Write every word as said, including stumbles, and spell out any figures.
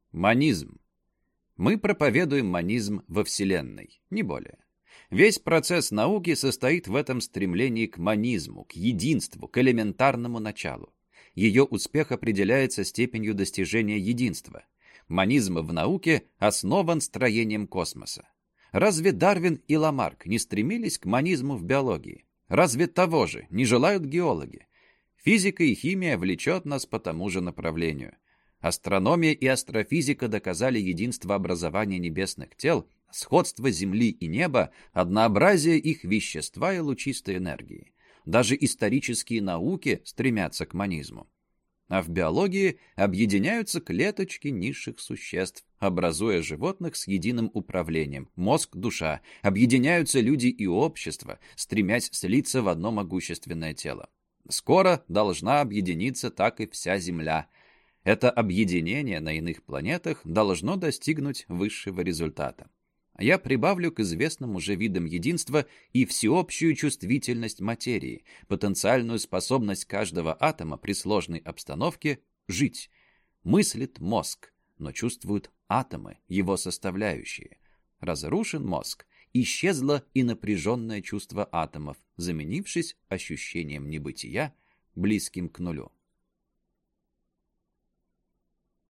Монизм. Мы проповедуем монизм во Вселенной, не более. Весь процесс науки состоит в этом стремлении к монизму, к единству, к элементарному началу. Ее успех определяется степенью достижения единства. Монизм в науке основан строением космоса. Разве Дарвин и Ламарк не стремились к монизму в биологии? Разве того же не желают геологи? Физика и химия влечет нас по тому же направлению. Астрономия и астрофизика доказали единство образования небесных тел, сходство Земли и неба, однообразие их вещества и лучистой энергии. Даже исторические науки стремятся к монизму. А в биологии объединяются клеточки низших существ, образуя животных с единым управлением, мозг-душа, объединяются люди и общество, стремясь слиться в одно могущественное тело. Скоро должна объединиться так и вся Земля. Это объединение на иных планетах должно достигнуть высшего результата. Я прибавлю к известным уже видам единства и всеобщую чувствительность материи, потенциальную способность каждого атома при сложной обстановке жить. Мыслит мозг, но чувствуют атомы, его составляющие. Разрушен мозг, исчезло и напряженное чувство атомов, заменившись ощущением небытия, близким к нулю.